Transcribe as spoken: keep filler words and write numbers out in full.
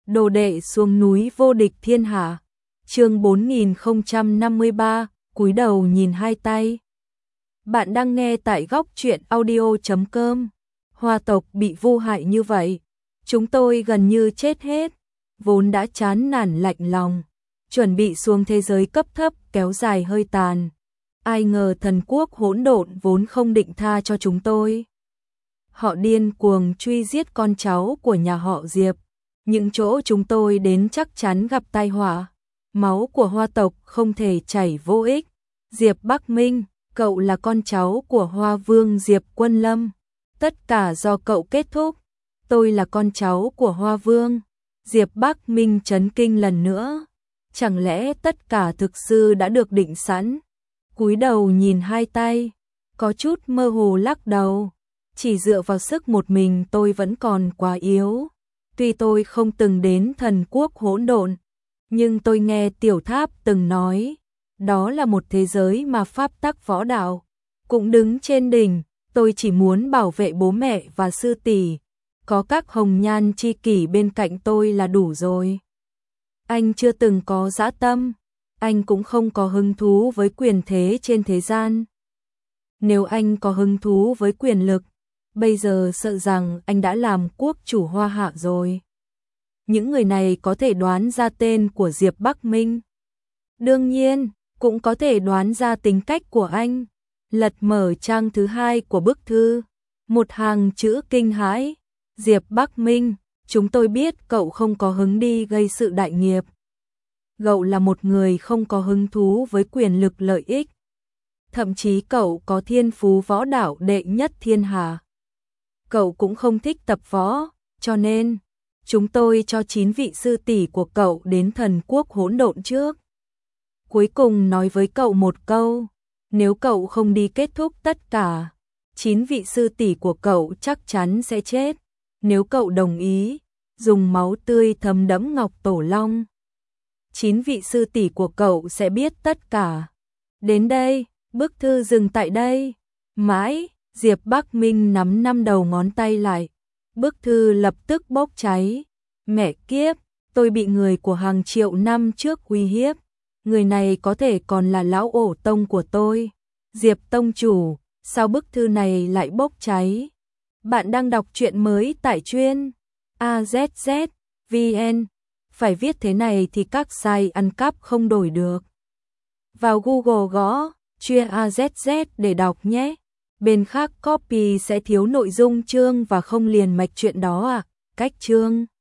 Đồ đệ xuống núi vô địch thiên hạ. Chương bốn nghìn không trăm năm mươi ba, cúi đầu nhìn hai tay. Bạn đang nghe tại góc truyện audio chấm com. Hoa tộc bị vu hại như vậy, chúng tôi gần như chết hết, vốn đã chán nản lạnh lòng, chuẩn bị xuống thế giới cấp thấp kéo dài hơi tàn. Ai ngờ thần quốc hỗn độn vốn không định tha cho chúng tôi. Họ điên cuồng truy giết con cháu của nhà họ Diệp. Những chỗ chúng tôi đến chắc chắn gặp tai họa. Máu của Hoa tộc không thể chảy vô ích. Diệp Bắc Minh, cậu là con cháu của Hoa Vương Diệp Quân Lâm. Tất cả do cậu kết thúc. Tôi là con cháu của Hoa Vương. Diệp Bắc Minh chấn kinh lần nữa. Chẳng lẽ tất cả thực sự đã được định sẵn? Cúi đầu nhìn hai tay, có chút mơ hồ lắc đầu. Chỉ dựa vào sức một mình tôi vẫn còn quá yếu. Tuy tôi không từng đến thần quốc hỗn độn, nhưng tôi nghe Tiểu Tháp từng nói, đó là một thế giới mà pháp tắc võ đạo cũng đứng trên đỉnh. Tôi chỉ muốn bảo vệ bố mẹ và sư tỷ, có các hồng nhan chi kỷ bên cạnh tôi là đủ rồi. Anh chưa từng có dã tâm, anh cũng không có hứng thú với quyền thế trên thế gian. Nếu anh có hứng thú với quyền lực, bây giờ sợ rằng anh đã làm quốc chủ Hoa Hạ rồi. Những người này có thể đoán ra tên của Diệp Bắc Minh. Đương nhiên, cũng có thể đoán ra tính cách của anh. Lật mở trang thứ hai của bức thư, một hàng chữ kinh hãi. Diệp Bắc Minh, chúng tôi biết cậu không có hứng đi gây sự đại nghiệp. Cậu là một người không có hứng thú với quyền lực lợi ích. Thậm chí cậu có thiên phú võ đạo đệ nhất thiên hạ. Cậu cũng không thích tập võ, cho nên chúng tôi cho chín vị sư tỷ của cậu đến thần quốc hỗn độn trước. Cuối cùng nói với cậu một câu, nếu cậu không đi kết thúc tất cả, chín vị sư tỷ của cậu chắc chắn sẽ chết. Nếu cậu đồng ý, dùng máu tươi thấm đẫm Ngọc Tổ Long, chín vị sư tỷ của cậu sẽ biết tất cả. Đến đây, bức thư dừng tại đây. Mãi, Diệp Bắc Minh nắm năm đầu ngón tay lại. Bức thư lập tức bốc cháy. Mẹ kiếp, tôi bị người của hàng triệu năm trước uy hiếp. Người này có thể còn là lão ổ tông của tôi. Diệp tông chủ, sao bức thư này lại bốc cháy? Bạn đang đọc truyện mới tại chuyên a zét zét vê en. Phải viết thế này thì các site ăn cắp không đổi được. Vào Google gõ chuyên a zét zét để đọc nhé. Bên khác copy sẽ thiếu nội dung chương và không liền mạch chuyện đó à? Cách chương